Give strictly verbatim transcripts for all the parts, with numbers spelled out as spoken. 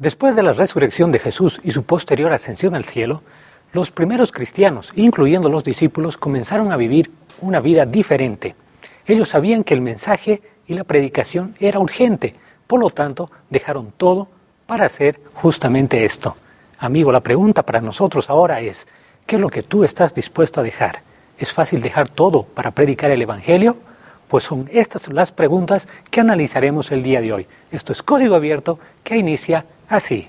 Después de la resurrección de Jesús y su posterior ascensión al cielo, los primeros cristianos, incluyendo los discípulos, comenzaron a vivir una vida diferente. Ellos sabían que el mensaje y la predicación era urgente, por lo tanto, dejaron todo para hacer justamente esto. Amigo, la pregunta para nosotros ahora es, ¿qué es lo que tú estás dispuesto a dejar? ¿Es fácil dejar todo para predicar el Evangelio? Pues son estas las preguntas que analizaremos el día de hoy. Esto es Código Abierto, que inicia así.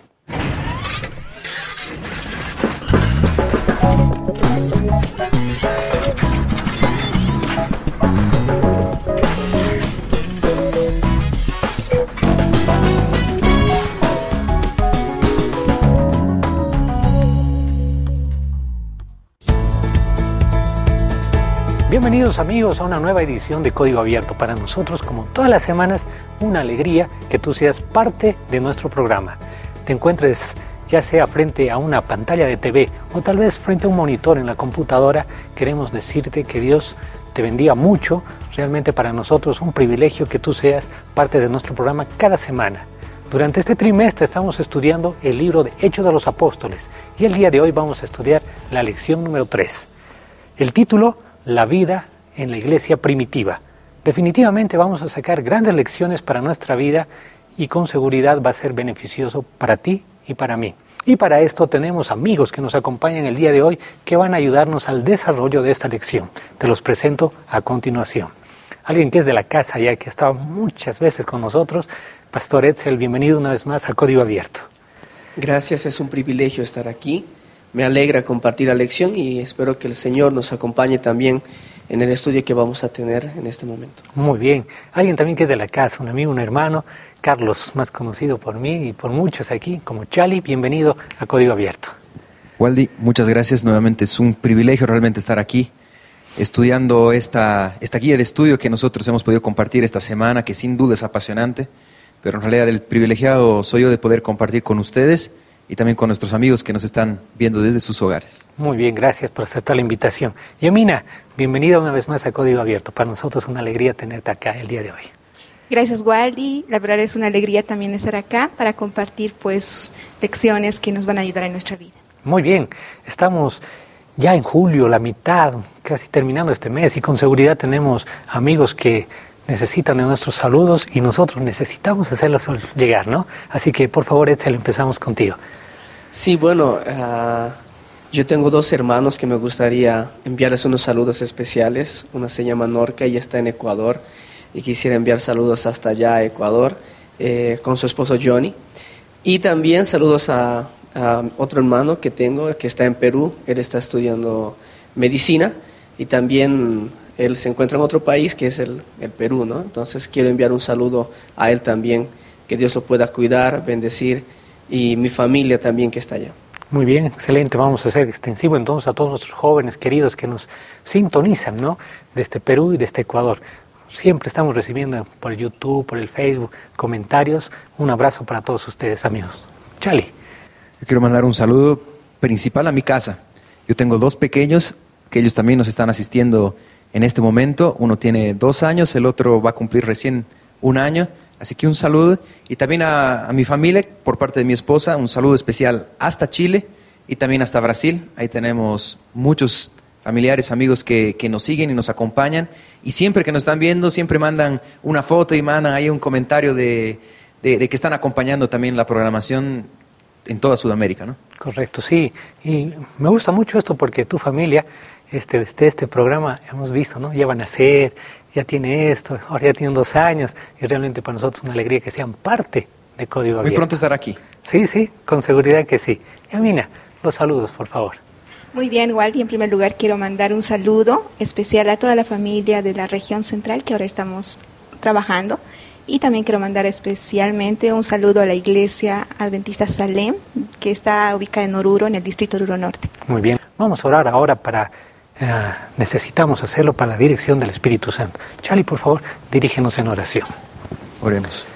Bienvenidos amigos a una nueva edición de Código Abierto. Para nosotros, como todas las semanas, una alegría que tú seas parte de nuestro programa. Te encuentres ya sea frente a una pantalla de T V o tal vez frente a un monitor en la computadora. Queremos decirte que Dios te bendiga mucho. Realmente para nosotros un privilegio que tú seas parte de nuestro programa cada semana. Durante este trimestre estamos estudiando el libro de Hechos de los Apóstoles y el día de hoy vamos a estudiar la lección número tres. El título: La vida en la iglesia primitiva. Definitivamente vamos a sacar grandes lecciones para nuestra vida y con seguridad va a ser beneficioso para ti y para mí. Y para esto tenemos amigos que nos acompañan el día de hoy que van a ayudarnos al desarrollo de esta lección. Te los presento a continuación. Alguien que es de la casa ya que ha estado muchas veces con nosotros, Pastor Edsel, bienvenido una vez más a Código Abierto. Gracias, es un privilegio estar aquí. Me alegra compartir la lección y espero que el Señor nos acompañe también en el estudio que vamos a tener en este momento. Muy bien. Alguien también que es de la casa, un amigo, un hermano, Carlos, más conocido por mí y por muchos aquí, como Chali, bienvenido a Código Abierto. Waldi, muchas gracias. Nuevamente es un privilegio realmente estar aquí estudiando esta, esta guía de estudio que nosotros hemos podido compartir esta semana, que sin duda es apasionante, pero en realidad el privilegiado soy yo de poder compartir con ustedes y también con nuestros amigos que nos están viendo desde sus hogares. Muy bien, gracias por aceptar la invitación. Yamina, bienvenida una vez más a Código Abierto. Para nosotros es una alegría tenerte acá el día de hoy. Gracias, Waldi. La verdad es una alegría también estar acá para compartir pues lecciones que nos van a ayudar en nuestra vida. Muy bien, estamos ya en julio, la mitad, casi terminando este mes y con seguridad tenemos amigos que necesitan de nuestros saludos y nosotros necesitamos hacerlos llegar, ¿no? Así que, por favor, Edsel, empezamos contigo. Sí, bueno, uh, yo tengo dos hermanos que me gustaría enviarles unos saludos especiales. Una se llama Norca, ella está en Ecuador y quisiera enviar saludos hasta allá a Ecuador eh, con su esposo Johnny. Y también saludos a, a otro hermano que tengo que está en Perú, él está estudiando medicina y también él se encuentra en otro país que es el, el Perú, ¿no? Entonces quiero enviar un saludo a él también, que Dios lo pueda cuidar, bendecir, y mi familia también que está allá. Muy bien, excelente. Vamos a hacer extensivo entonces a todos nuestros jóvenes queridos que nos sintonizan, ¿no? Desde Perú y desde Ecuador. Siempre estamos recibiendo por YouTube, por el Facebook, comentarios. Un abrazo para todos ustedes, amigos. Chali. Yo quiero mandar un saludo principal a mi casa. Yo tengo dos pequeños que ellos también nos están asistiendo en este momento. Uno tiene dos años, el otro va a cumplir recién un año. Así que un saludo. Y también a, a mi familia, por parte de mi esposa, un saludo especial hasta Chile y también hasta Brasil. Ahí tenemos muchos familiares, amigos que, que nos siguen y nos acompañan. Y siempre que nos están viendo, siempre mandan una foto y mandan ahí un comentario de, de, de que están acompañando también la programación en toda Sudamérica, ¿no? Correcto, sí. Y me gusta mucho esto porque tu familia, este, desde este programa hemos visto, ¿no? Ya van a nacer, ya tiene esto, ahora ya tienen dos años y realmente para nosotros es una alegría que sean parte de Código Abierto. Muy pronto estar aquí. Sí, sí, con seguridad que sí. Yamina, los saludos, por favor. Muy bien, Waldi. En primer lugar quiero mandar un saludo especial a toda la familia de la región central que ahora estamos trabajando. Y también quiero mandar especialmente un saludo a la iglesia adventista Salem, que está ubicada en Oruro, en el distrito de Oruro Norte. Muy bien. Vamos a orar ahora para... Uh, necesitamos hacerlo para la dirección del Espíritu Santo. Charlie, por favor, dirígenos en oración. Oremos.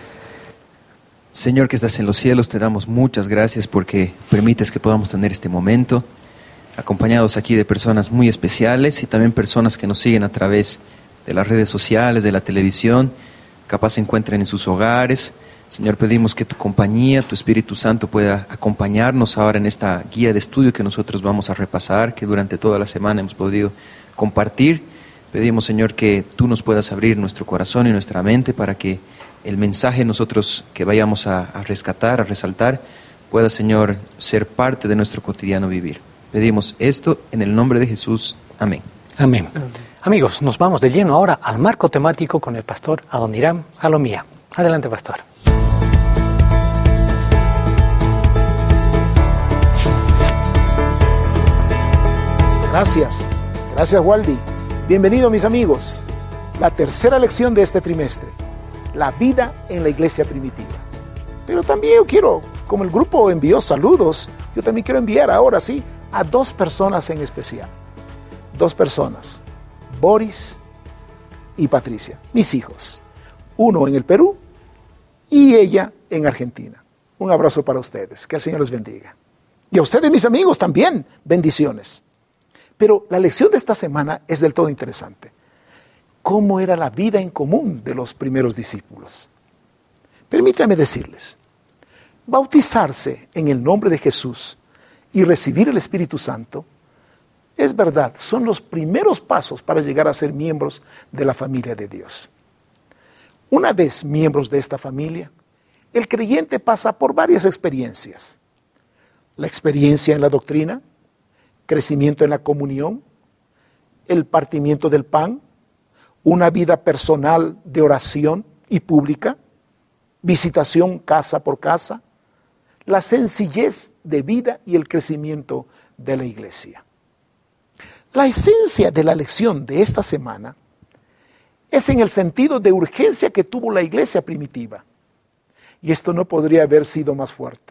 Señor que estás en los cielos, te damos muchas gracias porque permites que podamos tener este momento, acompañados aquí de personas muy especiales y también personas que nos siguen a través de las redes sociales, de la televisión. Capaz se encuentren en sus hogares, Señor, pedimos que tu compañía, tu Espíritu Santo pueda acompañarnos ahora en esta guía de estudio que nosotros vamos a repasar, que durante toda la semana hemos podido compartir. Pedimos, Señor, que tú nos puedas abrir nuestro corazón y nuestra mente para que el mensaje nosotros que vayamos a, a rescatar, a resaltar, pueda, Señor, ser parte de nuestro cotidiano vivir. Pedimos esto en el nombre de Jesús. Amén. Amén. Amén. Amigos, nos vamos de lleno ahora al marco temático con el pastor Adoniram Alomía. Adelante, pastor. Gracias, gracias Waldi. Bienvenidos mis amigos. La tercera lección de este trimestre, la vida en la iglesia primitiva. Pero también yo quiero, como el grupo envió saludos, yo también quiero enviar ahora sí a dos personas en especial. Dos personas, Boris y Patricia, mis hijos. Uno en el Perú y ella en Argentina. Un abrazo para ustedes, que el Señor les bendiga. Y a ustedes mis amigos también, bendiciones. Pero la lección de esta semana es del todo interesante. ¿Cómo era la vida en común de los primeros discípulos? Permítanme decirles, bautizarse en el nombre de Jesús y recibir el Espíritu Santo, es verdad, son los primeros pasos para llegar a ser miembros de la familia de Dios. Una vez miembros de esta familia, el creyente pasa por varias experiencias. La experiencia en la doctrina, crecimiento en la comunión, el partimiento del pan, una vida personal de oración y pública, visitación casa por casa, la sencillez de vida y el crecimiento de la iglesia. La esencia de la lección de esta semana es en el sentido de urgencia que tuvo la iglesia primitiva. Y esto no podría haber sido más fuerte.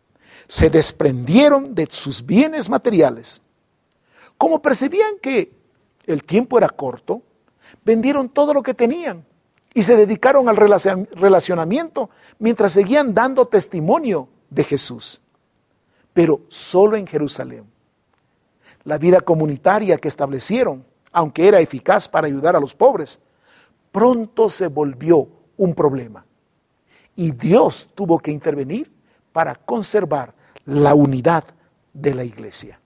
Se desprendieron de sus bienes materiales. Como percibían que el tiempo era corto, vendieron todo lo que tenían y se dedicaron al relacionamiento mientras seguían dando testimonio de Jesús. Pero solo en Jerusalén. La vida comunitaria que establecieron, aunque era eficaz para ayudar a los pobres, pronto se volvió un problema. Y Dios tuvo que intervenir para conservar la unidad de la iglesia.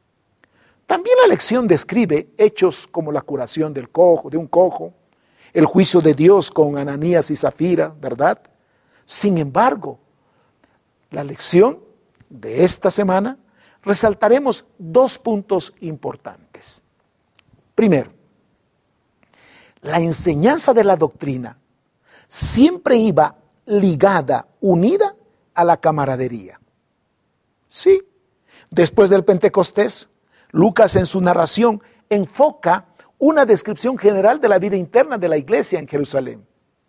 También la lección describe hechos como la curación del cojo, de un cojo, el juicio de Dios con Ananías y Zafira, ¿verdad? Sin embargo, la lección de esta semana resaltaremos dos puntos importantes. Primero, la enseñanza de la doctrina siempre iba ligada, unida a la camaradería. Sí, después del Pentecostés, Lucas en su narración enfoca una descripción general de la vida interna de la iglesia en Jerusalén.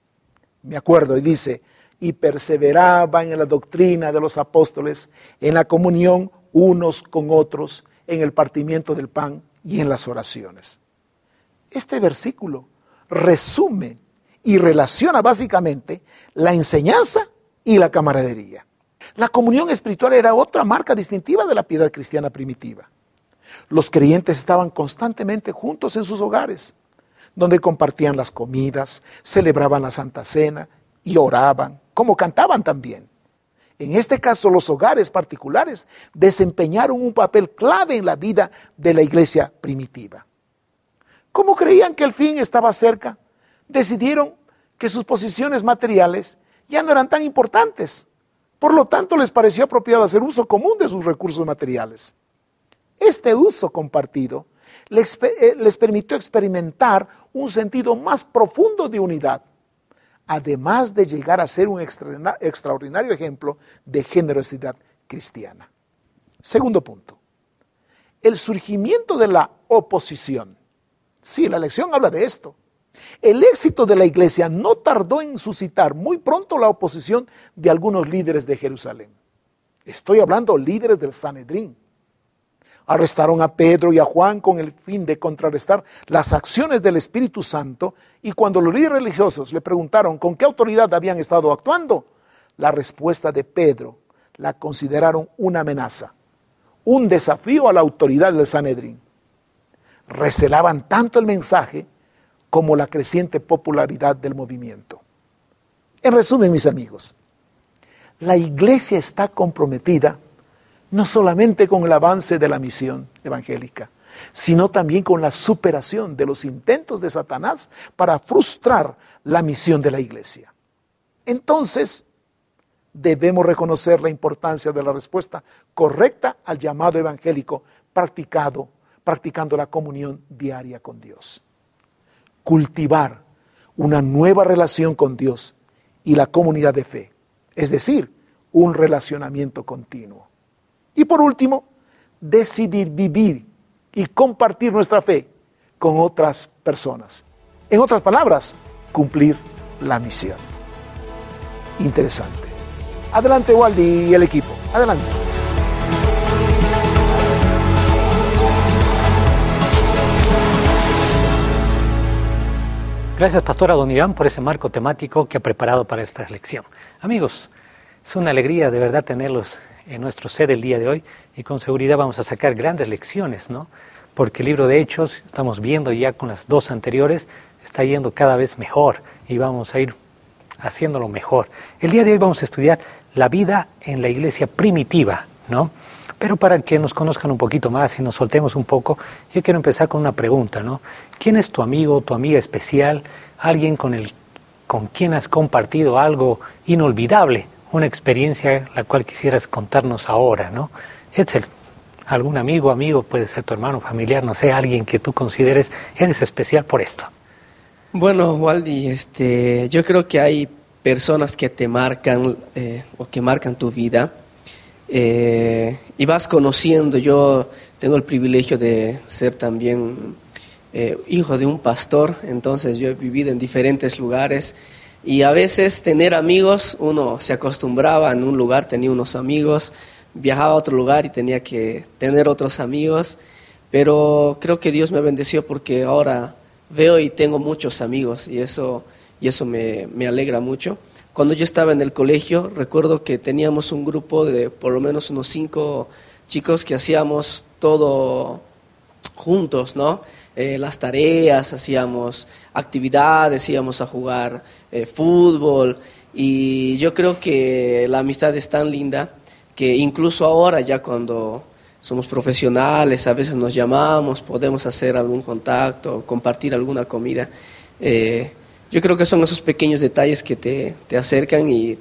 Me acuerdo y dice, y perseveraban en la doctrina de los apóstoles, en la comunión unos con otros, en el partimiento del pan y en las oraciones. Este versículo resume y relaciona básicamente la enseñanza y la camaradería. La comunión espiritual era otra marca distintiva de la piedad cristiana primitiva. Los creyentes estaban constantemente juntos en sus hogares, donde compartían las comidas, celebraban la Santa Cena y oraban, como cantaban también. En este caso, los hogares particulares desempeñaron un papel clave en la vida de la iglesia primitiva. Como creían que el fin estaba cerca, decidieron que sus posiciones materiales ya no eran tan importantes. Por lo tanto, les pareció apropiado hacer uso común de sus recursos materiales. Este uso compartido les, les permitió experimentar un sentido más profundo de unidad, además de llegar a ser un extra, extraordinario ejemplo de generosidad cristiana. Segundo punto, el surgimiento de la oposición. Sí, la lección habla de esto. El éxito de la iglesia no tardó en suscitar muy pronto la oposición de algunos líderes de Jerusalén. Estoy hablando de líderes del Sanedrín. Arrestaron a Pedro y a Juan con el fin de contrarrestar las acciones del Espíritu Santo, y cuando los líderes religiosos le preguntaron con qué autoridad habían estado actuando, la respuesta de Pedro la consideraron una amenaza, un desafío a la autoridad del Sanedrín. Recelaban tanto el mensaje como la creciente popularidad del movimiento. En resumen, mis amigos, la iglesia está comprometida no solamente con el avance de la misión evangélica, sino también con la superación de los intentos de Satanás para frustrar la misión de la iglesia. Entonces, debemos reconocer la importancia de la respuesta correcta al llamado evangélico practicado, practicando la comunión diaria con Dios. Cultivar una nueva relación con Dios y la comunidad de fe, es decir, un relacionamiento continuo. Y por último, decidir vivir y compartir nuestra fe con otras personas. En otras palabras, cumplir la misión. Interesante. Adelante, Waldy y el equipo. Adelante. Gracias, Pastor Adonirán, por ese marco temático que ha preparado para esta lección. Amigos, es una alegría de verdad tenerlos en nuestro sede el día de hoy y con seguridad vamos a sacar grandes lecciones, ¿no? Porque el libro de Hechos, estamos viendo ya con las dos anteriores, está yendo cada vez mejor y vamos a ir haciéndolo mejor. El día de hoy vamos a estudiar la vida en la iglesia primitiva, ¿no? Pero para que nos conozcan un poquito más y nos soltemos un poco, yo quiero empezar con una pregunta, ¿no? ¿Quién es tu amigo, tu amiga especial? Alguien con el, con quien has compartido algo inolvidable, una experiencia la cual quisieras contarnos ahora, ¿no? Etzel, algún amigo, amigo, puede ser tu hermano, familiar, no sé, alguien que tú consideres eres especial por esto. Bueno, Waldy, este, yo creo que hay personas que te marcan eh, o que marcan tu vida eh, y vas conociendo. Yo tengo el privilegio de ser también eh, hijo de un pastor, entonces yo he vivido en diferentes lugares y a veces tener amigos, uno se acostumbraba en un lugar, tenía unos amigos, viajaba a otro lugar y tenía que tener otros amigos, pero creo que Dios me bendeció porque ahora veo y tengo muchos amigos y eso, y eso me, me alegra mucho. Cuando yo estaba en el colegio, recuerdo que teníamos un grupo de por lo menos unos cinco chicos que hacíamos todo juntos, ¿no? Eh, las tareas, hacíamos actividades, íbamos a jugar eh, fútbol y yo creo que la amistad es tan linda que incluso ahora ya cuando somos profesionales, a veces nos llamamos, podemos hacer algún contacto, compartir alguna comida. Eh, yo creo que son esos pequeños detalles que te, te acercan y,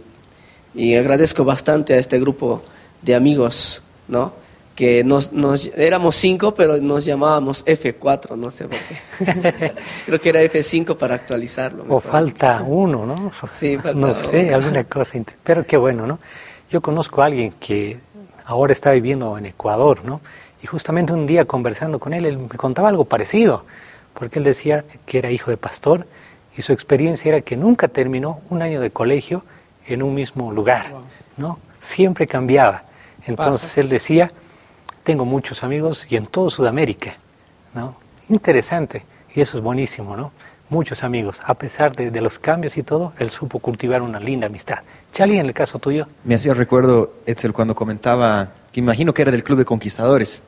y agradezco bastante a este grupo de amigos, ¿no? Que nos, nos éramos cinco, pero nos llamábamos F cuatro, no sé por qué. Creo que era F cinco para actualizarlo. O falta uno, ¿no? Sí, falta No sé, uno. alguna cosa. Pero qué bueno, ¿no? Yo conozco a alguien que ahora está viviendo en Ecuador, ¿no? Y justamente un día conversando con él, él me contaba algo parecido, porque él decía que era hijo de pastor y su experiencia era que nunca terminó un año de colegio en un mismo lugar, ¿no? Siempre cambiaba. Entonces Pasa. él decía, tengo muchos amigos y en todo Sudamérica, ¿no? Interesante, y eso es buenísimo, ¿no? Muchos amigos, a pesar de, de los cambios y todo, él supo cultivar una linda amistad. Charlie, en el caso tuyo. Me hacía recuerdo, Etzel, cuando comentaba, que imagino que era del Club de Conquistadores,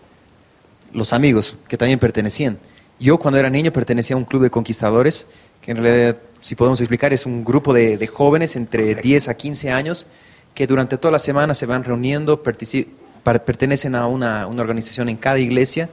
los amigos que también pertenecían. Yo cuando era niño pertenecía a un Club de Conquistadores, que en realidad, si podemos explicar, es un grupo de, de jóvenes entre Correcto. diez a quince años, que durante toda la semana se van reuniendo, pertenecen a una, una organización en cada iglesia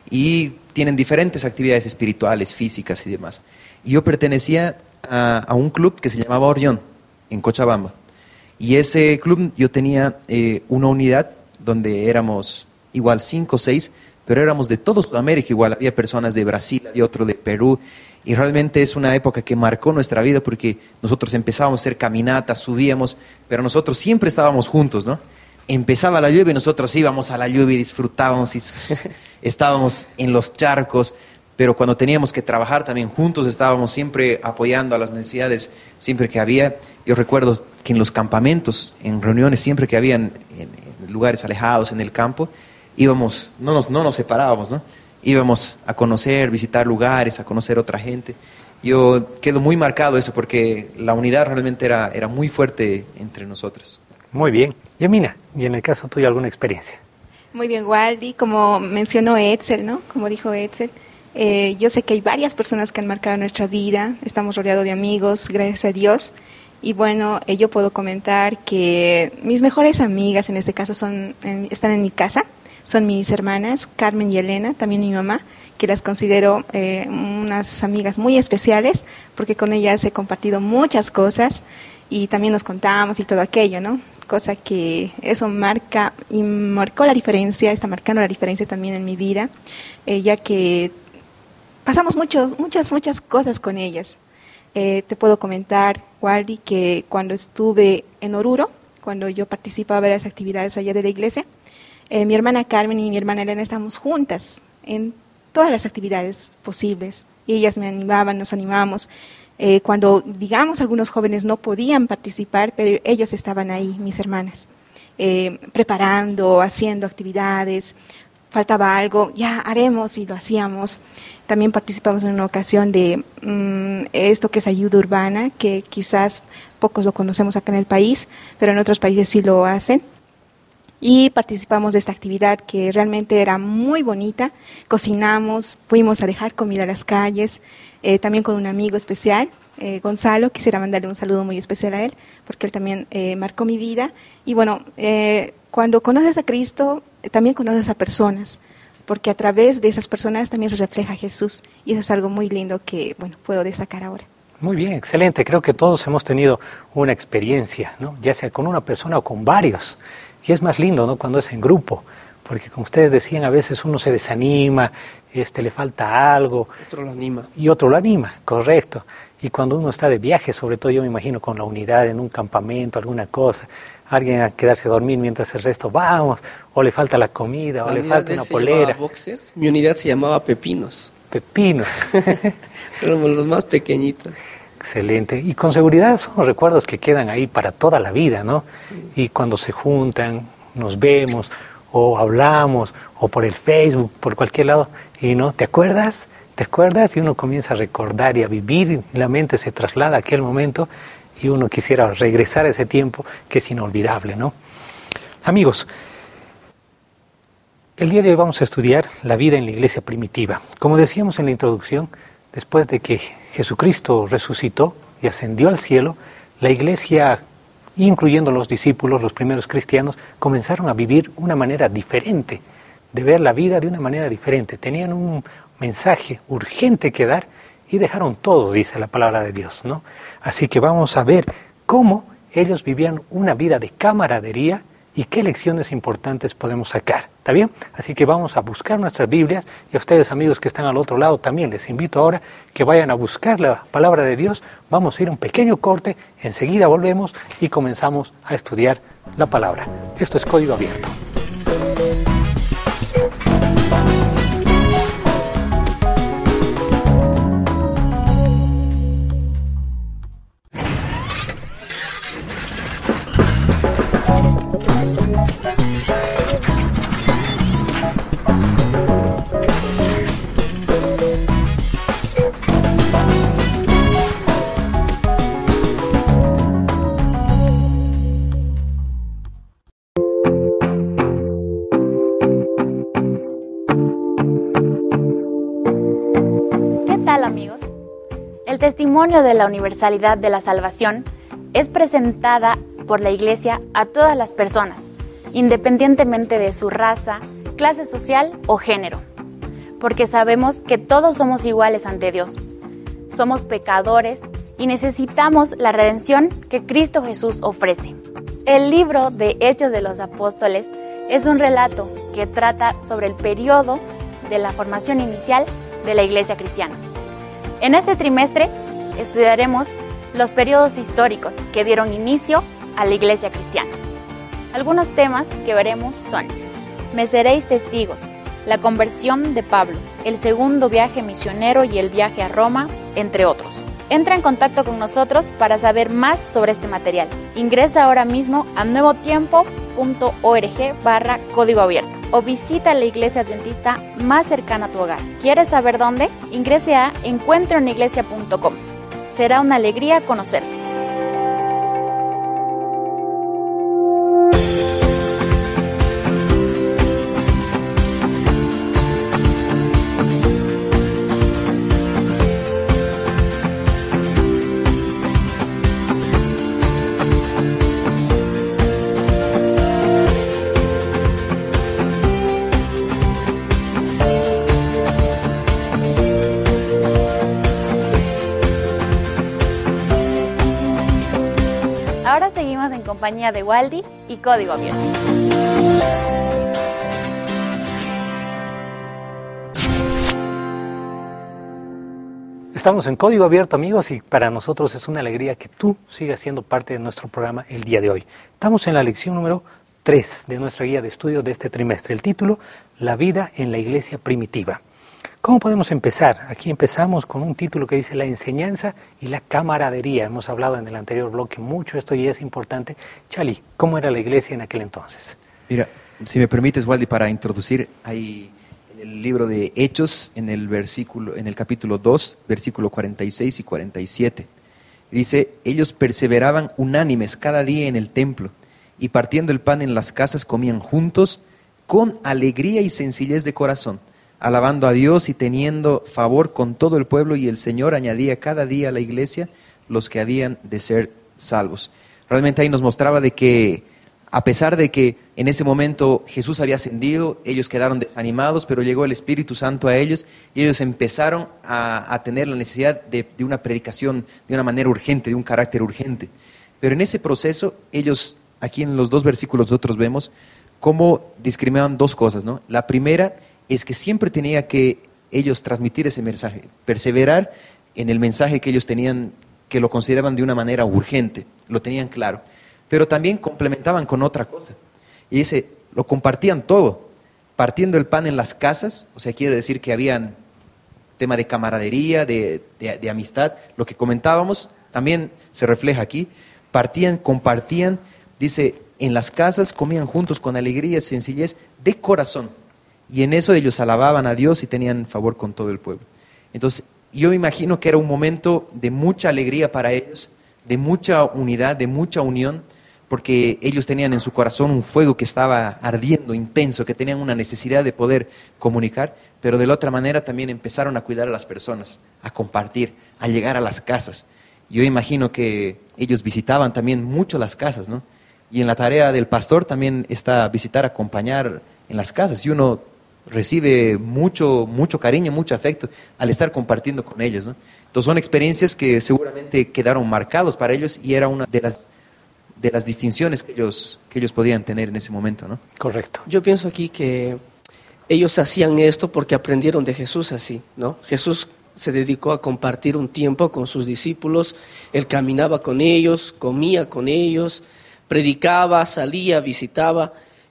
y tienen diferentes actividades espirituales, físicas y demás. Y yo pertenecía a, a un club que se llamaba Orión, en Cochabamba. Y ese club yo tenía eh, una unidad donde éramos igual cinco o seis, pero éramos de todo Sudamérica igual. Había personas de Brasil, había otro de Perú. Y realmente es una época que marcó nuestra vida porque nosotros empezábamos a hacer caminatas, subíamos, pero nosotros siempre estábamos juntos, ¿no? Empezaba la lluvia y nosotros íbamos a la lluvia y disfrutábamos y estábamos en los charcos. Pero cuando teníamos que trabajar también juntos, estábamos siempre apoyando a las necesidades, siempre que había. Yo recuerdo que en los campamentos, en reuniones, siempre que habían en, en lugares alejados en el campo, íbamos, no nos, no nos separábamos, ¿no? Íbamos a conocer, visitar lugares, a conocer otra gente. Yo quedo muy marcado eso porque la unidad realmente era, era muy fuerte entre nosotros. Muy bien. Yamina, ¿y en el caso tuyo alguna experiencia? Muy bien, Waldy, como mencionó Etzel, ¿no? Como dijo Etzel. Eh, yo sé que hay varias personas que han marcado nuestra vida, estamos rodeados de amigos, gracias a Dios, Y bueno, eh, yo puedo comentar que mis mejores amigas en este caso son en, están en mi casa, son mis hermanas Carmen y Elena, también mi mamá, que las considero eh, unas amigas muy especiales, porque con ellas he compartido muchas cosas y también nos contamos y todo aquello, ¿no? Cosa que eso marca y marcó la diferencia, está marcando la diferencia también en mi vida, eh, ya que pasamos mucho, muchas, muchas cosas con ellas. Eh, te puedo comentar, Waldi, que cuando estuve en Oruro, cuando yo participaba de las actividades allá de la iglesia, eh, mi hermana Carmen y mi hermana Elena estábamos juntas en todas las actividades posibles. Y ellas me animaban, nos animamos. Eh, cuando, digamos, algunos jóvenes no podían participar, pero ellas estaban ahí, mis hermanas, eh, preparando, haciendo actividades. Faltaba algo, ya haremos, y lo hacíamos. También participamos en una ocasión de mmm, esto que es ayuda urbana, que quizás pocos lo conocemos acá en el país, pero en otros países sí lo hacen. Y participamos de esta actividad que realmente era muy bonita. Cocinamos, fuimos a dejar comida a las calles, eh, también con un amigo especial, eh, Gonzalo. Quisiera mandarle un saludo muy especial a él, porque él también eh, marcó mi vida. Y bueno, eh, cuando conoces a Cristo, también conoces a personas, porque a través de esas personas también se refleja Jesús, y eso es algo muy lindo que, bueno, puedo destacar ahora. Muy bien, excelente. Creo que todos hemos tenido una experiencia, ¿no? Ya sea con una persona o con varios, y es más lindo, ¿no?, cuando es en grupo, porque como ustedes decían, a veces uno se desanima, este, le falta algo. Otro lo anima. Y otro lo anima, correcto. Y cuando uno está de viaje, sobre todo yo me imagino con la unidad en un campamento, alguna cosa, alguien a quedarse a dormir mientras el resto vamos, o le falta la comida, la o le falta una se polera. Boxers. Mi unidad se llamaba Pepinos. Pepinos. Éramos los más pequeñitos. Excelente. Y con seguridad son recuerdos que quedan ahí para toda la vida, ¿no? Sí. Y cuando se juntan, nos vemos, o hablamos, o por el Facebook, por cualquier lado, y no, ¿te acuerdas? ¿Te acuerdas? Y uno comienza a recordar y a vivir, y la mente se traslada a aquel momento, y uno quisiera regresar a ese tiempo que es inolvidable, ¿no? Amigos, el día de hoy vamos a estudiar la vida en la iglesia primitiva. Como decíamos en la introducción, después de que Jesucristo resucitó y ascendió al cielo, la iglesia, incluyendo los discípulos, los primeros cristianos, comenzaron a vivir una manera diferente, de ver la vida de una manera diferente. Tenían un mensaje urgente que dar y dejaron todo, dice la palabra de Dios, ¿no? Así que vamos a ver cómo ellos vivían una vida de camaradería y qué lecciones importantes podemos sacar. ¿Está bien? Así que vamos a buscar nuestras Biblias, y a ustedes, amigos que están al otro lado, también les invito ahora que vayan a buscar la palabra de Dios. Vamos a ir a un pequeño corte, enseguida volvemos y comenzamos a estudiar la palabra. Esto es Código Abierto. El testimonio de la universalidad de la salvación es presentada por la Iglesia a todas las personas, independientemente de su raza, clase social o género, porque sabemos que todos somos iguales ante Dios. Somos pecadores y necesitamos la redención que Cristo Jesús ofrece. El libro de Hechos de los Apóstoles es un relato que trata sobre el periodo de la formación inicial de la Iglesia cristiana. En este trimestre estudiaremos los periodos históricos que dieron inicio a la Iglesia cristiana. Algunos temas que veremos son: Me seréis testigos, la conversión de Pablo, el segundo viaje misionero y el viaje a Roma, entre otros. Entra en contacto con nosotros para saber más sobre este material. Ingresa ahora mismo a nuevotiempo punto org barra código abierto o visita la iglesia adventista más cercana a tu hogar. ¿Quieres saber dónde? Ingrese a encuentro en iglesia punto com. Será una alegría conocerte. compañía de Waldy y Código Abierto. Estamos en Código Abierto, amigos, y para nosotros es una alegría que tú sigas siendo parte de nuestro programa el día de hoy. Estamos en la lección número tres de nuestra guía de estudio de este trimestre. El título, La vida en la iglesia primitiva. ¿Cómo podemos empezar? Aquí empezamos con un título que dice La enseñanza y la camaradería. Hemos hablado en el anterior bloque mucho, esto ya es importante. Chali, ¿cómo era la iglesia en aquel entonces? Mira, si me permites, Waldy, para introducir, hay en el libro de Hechos, en el versículo, en el capítulo dos, versículo cuarenta y seis y cuarenta y siete. Dice, ellos perseveraban unánimes cada día en el templo, y partiendo el pan en las casas comían juntos con alegría y sencillez de corazón, alabando a Dios y teniendo favor con todo el pueblo, y el Señor añadía cada día a la iglesia los que habían de ser salvos. Realmente ahí nos mostraba de que a pesar de que en ese momento Jesús había ascendido, ellos quedaron desanimados, pero llegó el Espíritu Santo a ellos y ellos empezaron a, a tener la necesidad de, de una predicación de una manera urgente, de un carácter urgente. Pero en ese proceso ellos, aquí en los dos versículos nosotros vemos cómo discriminaban dos cosas, ¿no? La primera es que siempre tenía que ellos transmitir ese mensaje, perseverar en el mensaje que ellos tenían, que lo consideraban de una manera urgente, lo tenían claro, pero también complementaban con otra cosa, y dice, lo compartían todo, partiendo el pan en las casas, o sea, quiere decir que había tema de camaradería, de, de, de amistad, lo que comentábamos también se refleja aquí, partían, compartían, dice, en las casas comían juntos con alegría y sencillez de corazón, y en eso ellos alababan a Dios y tenían favor con todo el pueblo. Entonces, yo me imagino que era un momento de mucha alegría para ellos, de mucha unidad, de mucha unión, porque ellos tenían en su corazón un fuego que estaba ardiendo, intenso, que tenían una necesidad de poder comunicar, pero de la otra manera también empezaron a cuidar a las personas, a compartir, a llegar a las casas. Yo imagino que ellos visitaban también mucho las casas, ¿no? Y en la tarea del pastor también está visitar, acompañar en las casas, y uno recibe mucho, mucho cariño, mucho afecto al estar compartiendo con ellos, ¿no? Entonces son experiencias que seguramente quedaron marcados para ellos y era una de las de las distinciones que ellos, que ellos podían tener en ese momento, ¿no? Correcto. Yo pienso aquí que ellos hacían esto porque aprendieron de Jesús así, ¿no? Jesús se dedicó a compartir un tiempo con sus discípulos, él caminaba con ellos, comía con ellos, predicaba, salía, visitaba,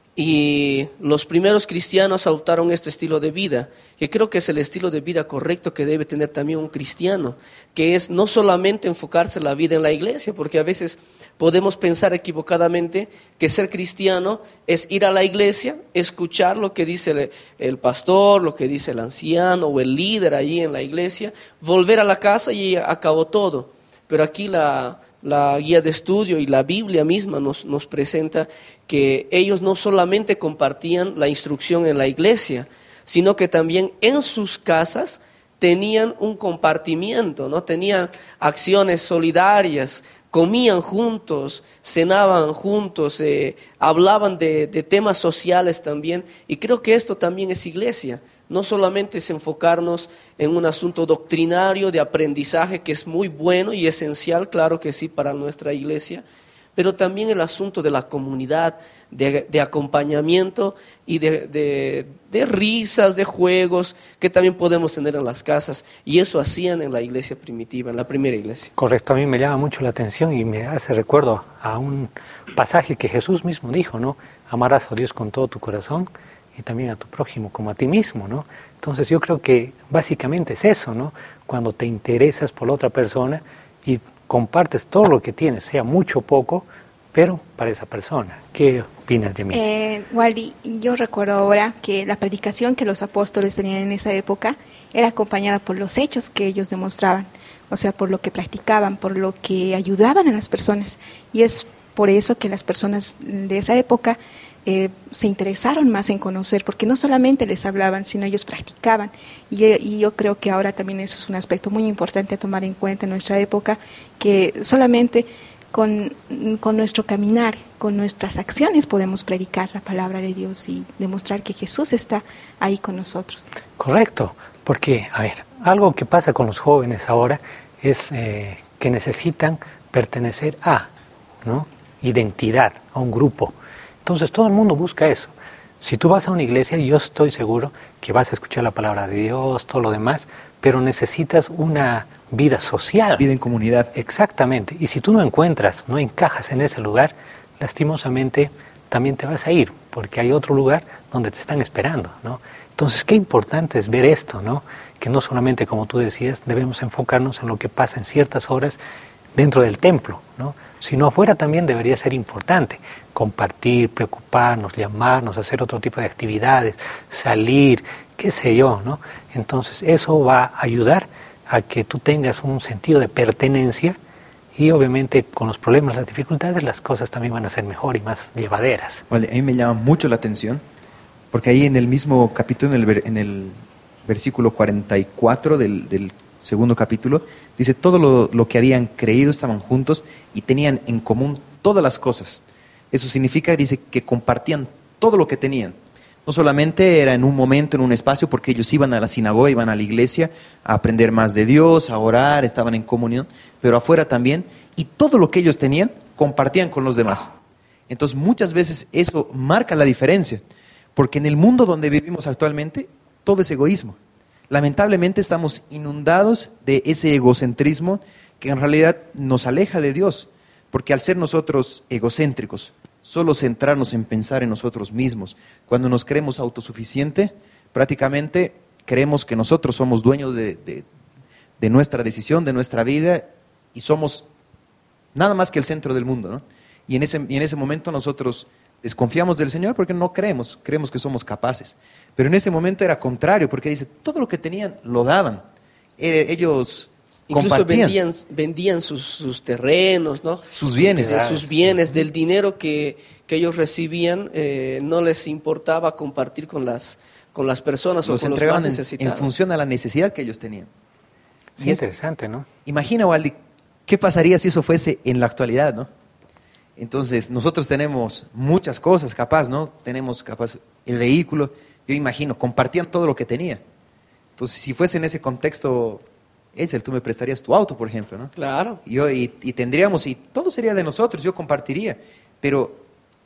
y los primeros cristianos adoptaron este estilo de vida, que creo que es el estilo de vida correcto que debe tener también un cristiano, que es no solamente enfocarse la vida en la iglesia, porque a veces podemos pensar equivocadamente que ser cristiano es ir a la iglesia, escuchar lo que dice el, el pastor, lo que dice el anciano o el líder allí en la iglesia, volver a la casa y acabó todo. Pero aquí la, la guía de estudio y la Biblia misma nos, nos presenta que ellos no solamente compartían la instrucción en la iglesia, sino que también en sus casas tenían un compartimiento, ¿no? Tenían acciones solidarias, comían juntos, cenaban juntos, eh, hablaban de, de temas sociales también, y creo que esto también es iglesia. No solamente es enfocarnos en un asunto doctrinario de aprendizaje que es muy bueno y esencial, claro que sí, para nuestra iglesia, pero también el asunto de la comunidad, de, de acompañamiento y de, de, de risas, de juegos que también podemos tener en las casas, y eso hacían en la iglesia primitiva, en la primera iglesia. Correcto, a mí me llama mucho la atención y me hace recuerdo a un pasaje que Jesús mismo dijo, ¿no? Amarás a Dios con todo tu corazón y también a tu prójimo como a ti mismo, ¿no? Entonces yo creo que básicamente es eso, ¿no? Cuando te interesas por la otra persona y compartes todo lo que tienes, sea mucho o poco, pero para esa persona. ¿Qué opinas de mí? Eh, Waldy, yo recuerdo ahora que la predicación que los apóstoles tenían en esa época era acompañada por los hechos que ellos demostraban, o sea, por lo que practicaban, por lo que ayudaban a las personas. Y es por eso que las personas de esa época eh, se interesaron más en conocer, porque no solamente les hablaban, sino ellos practicaban. Y, y yo creo que ahora también eso es un aspecto muy importante a tomar en cuenta en nuestra época, que solamente Con, con nuestro caminar, con nuestras acciones podemos predicar la palabra de Dios y demostrar que Jesús está ahí con nosotros. Correcto, porque, a ver, algo que pasa con los jóvenes ahora es eh, que necesitan pertenecer a, ¿no? identidad, a un grupo. Entonces todo el mundo busca eso. Si tú vas a una iglesia, yo estoy seguro que vas a escuchar la palabra de Dios, todo lo demás, pero necesitas una vida social. Vida en comunidad. Exactamente. Y si tú no encuentras, no encajas en ese lugar, lastimosamente también te vas a ir, porque hay otro lugar donde te están esperando, ¿no? Entonces, qué importante es ver esto, ¿no? Que no solamente, como tú decías, debemos enfocarnos en lo que pasa en ciertas horas dentro del templo, ¿no? Sino afuera también debería ser importante compartir, preocuparnos, llamarnos, hacer otro tipo de actividades, salir, qué sé yo, ¿no? Entonces, eso va a ayudar a que tú tengas un sentido de pertenencia y obviamente con los problemas, las dificultades, las cosas también van a ser mejor y más llevaderas. Vale, a mí me llama mucho la atención, porque ahí en el mismo capítulo, en el, en el versículo cuarenta y cuatro del, del segundo capítulo, dice, todo lo, lo que habían creído estaban juntos y tenían en común todas las cosas. Eso significa, dice, que compartían todo lo que tenían. No solamente era en un momento, en un espacio, porque ellos iban a la sinagoga, iban a la iglesia a aprender más de Dios, a orar, estaban en comunión, pero afuera también, y todo lo que ellos tenían, compartían con los demás. Entonces, muchas veces eso marca la diferencia, porque en el mundo donde vivimos actualmente, todo es egoísmo. Lamentablemente estamos inundados de ese egocentrismo que en realidad nos aleja de Dios, porque al ser nosotros egocéntricos, solo centrarnos en pensar en nosotros mismos, cuando nos creemos autosuficientes, prácticamente creemos que nosotros somos dueños de, de, de nuestra decisión, de nuestra vida, y somos nada más que el centro del mundo, ¿no? Y en ese, y en ese momento nosotros desconfiamos del Señor porque no creemos, creemos que somos capaces. Pero en ese momento era contrario, porque dice, todo lo que tenían lo daban. Eh, ellos incluso compartían. vendían, vendían sus, sus terrenos, ¿no? Sus bienes. De sus bienes, del dinero que, que ellos recibían, eh, no les importaba compartir con las, con las personas los o con entregaban los más en, necesitados. en función a la necesidad que ellos tenían. Sí, es interesante, ¿no? Imagina, Waldi, ¿qué pasaría si eso fuese en la actualidad, no? Entonces, nosotros tenemos muchas cosas, capaz, ¿no? Tenemos, capaz, el vehículo. Yo imagino, compartían todo lo que tenía. Entonces, si fuese en ese contexto, Edsel, tú me prestarías tu auto, por ejemplo, ¿no? Claro. Y, yo, y, y tendríamos, y todo sería de nosotros, yo compartiría. Pero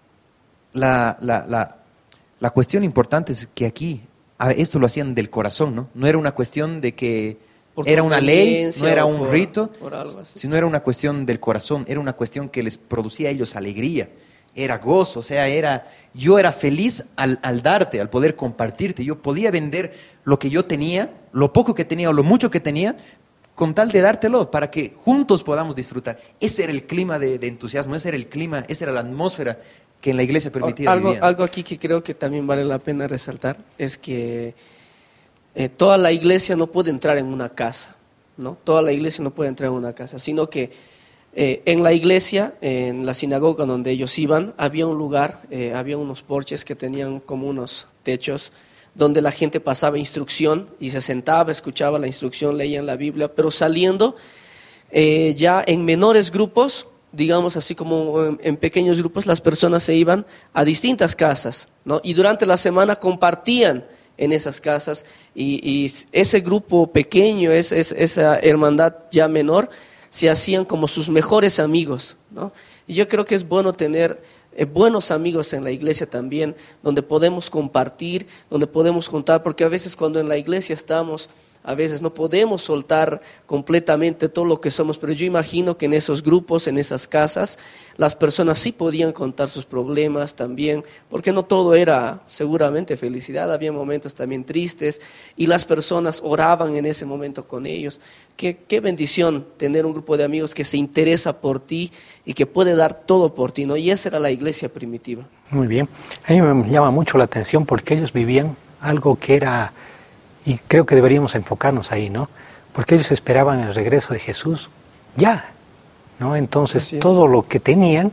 la, la, la, la cuestión importante es que aquí, esto lo hacían del corazón, ¿no? No era una cuestión de que Por era una ley, no era un por, rito, por algo así. sino era una cuestión del corazón, era una cuestión que les producía a ellos alegría, era gozo, o sea, era, yo era feliz al, al darte, al poder compartirte, yo podía vender lo que yo tenía, lo poco que tenía o lo mucho que tenía, con tal de dártelo, para que juntos podamos disfrutar. Ese era el clima de, de entusiasmo, ese era el clima, esa era la atmósfera que en la iglesia permitía algo, vivir. algo aquí que creo que también vale la pena resaltar es que eh, toda la iglesia no puede entrar en una casa, ¿no? Toda la iglesia no puede entrar en una casa, sino que eh, en la iglesia, en la sinagoga donde ellos iban, había un lugar, eh, había unos porches que tenían como unos techos donde la gente pasaba instrucción y se sentaba, escuchaba la instrucción, leían la Biblia, pero saliendo eh, ya en menores grupos, digamos así como en, en pequeños grupos, las personas se iban a distintas casas, ¿no? Y durante la semana compartían en esas casas y, y ese grupo pequeño, es, es, esa hermandad ya menor, se hacían como sus mejores amigos, ¿no? Y yo creo que es bueno tener eh, buenos amigos en la iglesia también, donde podemos compartir, donde podemos contar, porque a veces cuando en la iglesia estamos, a veces no podemos soltar completamente todo lo que somos, pero yo imagino que en esos grupos, en esas casas, las personas sí podían contar sus problemas también, porque no todo era seguramente felicidad, había momentos también tristes y las personas oraban en ese momento con ellos. Qué, qué bendición tener un grupo de amigos que se interesa por ti y que puede dar todo por ti, ¿no? Y esa era la iglesia primitiva. Muy bien. A mí me llama mucho la atención porque ellos vivían algo que era... Y creo que deberíamos enfocarnos ahí, ¿no? Porque ellos esperaban el regreso de Jesús ya, ¿no? Entonces todo lo que tenían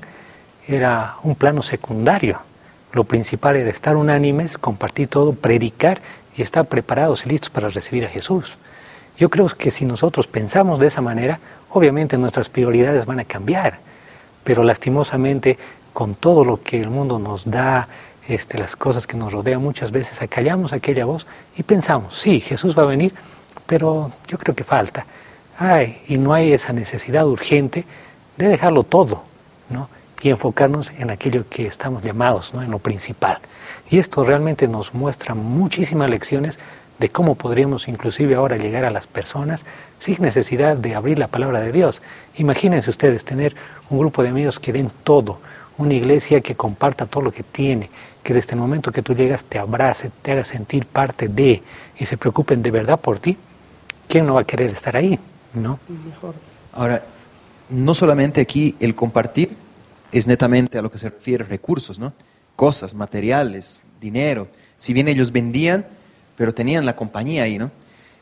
era un plano secundario. Lo principal era estar unánimes, compartir todo, predicar y estar preparados y listos para recibir a Jesús. Yo creo que si nosotros pensamos de esa manera, obviamente nuestras prioridades van a cambiar, pero lastimosamente con todo lo que el mundo nos da, Este, las cosas que nos rodean, muchas veces acallamos aquella voz y pensamos, sí, Jesús va a venir, pero yo creo que falta. Ay, y no hay esa necesidad urgente de dejarlo todo, ¿no? y enfocarnos en aquello que estamos llamados, ¿no? En lo principal. Y esto realmente nos muestra muchísimas lecciones de cómo podríamos inclusive ahora llegar a las personas sin necesidad de abrir la palabra de Dios. Imagínense ustedes tener un grupo de amigos que den todo, una iglesia que comparta todo lo que tiene, que desde el momento que tú llegas te abrace, te haga sentir parte de y se preocupen de verdad por ti. ¿Quién no va a querer estar ahí? ¿No? Mejor. Ahora, no solamente aquí el compartir es netamente a lo que se refiere a recursos, ¿no? Cosas, materiales, dinero. Si bien ellos vendían, pero tenían la compañía ahí, ¿no?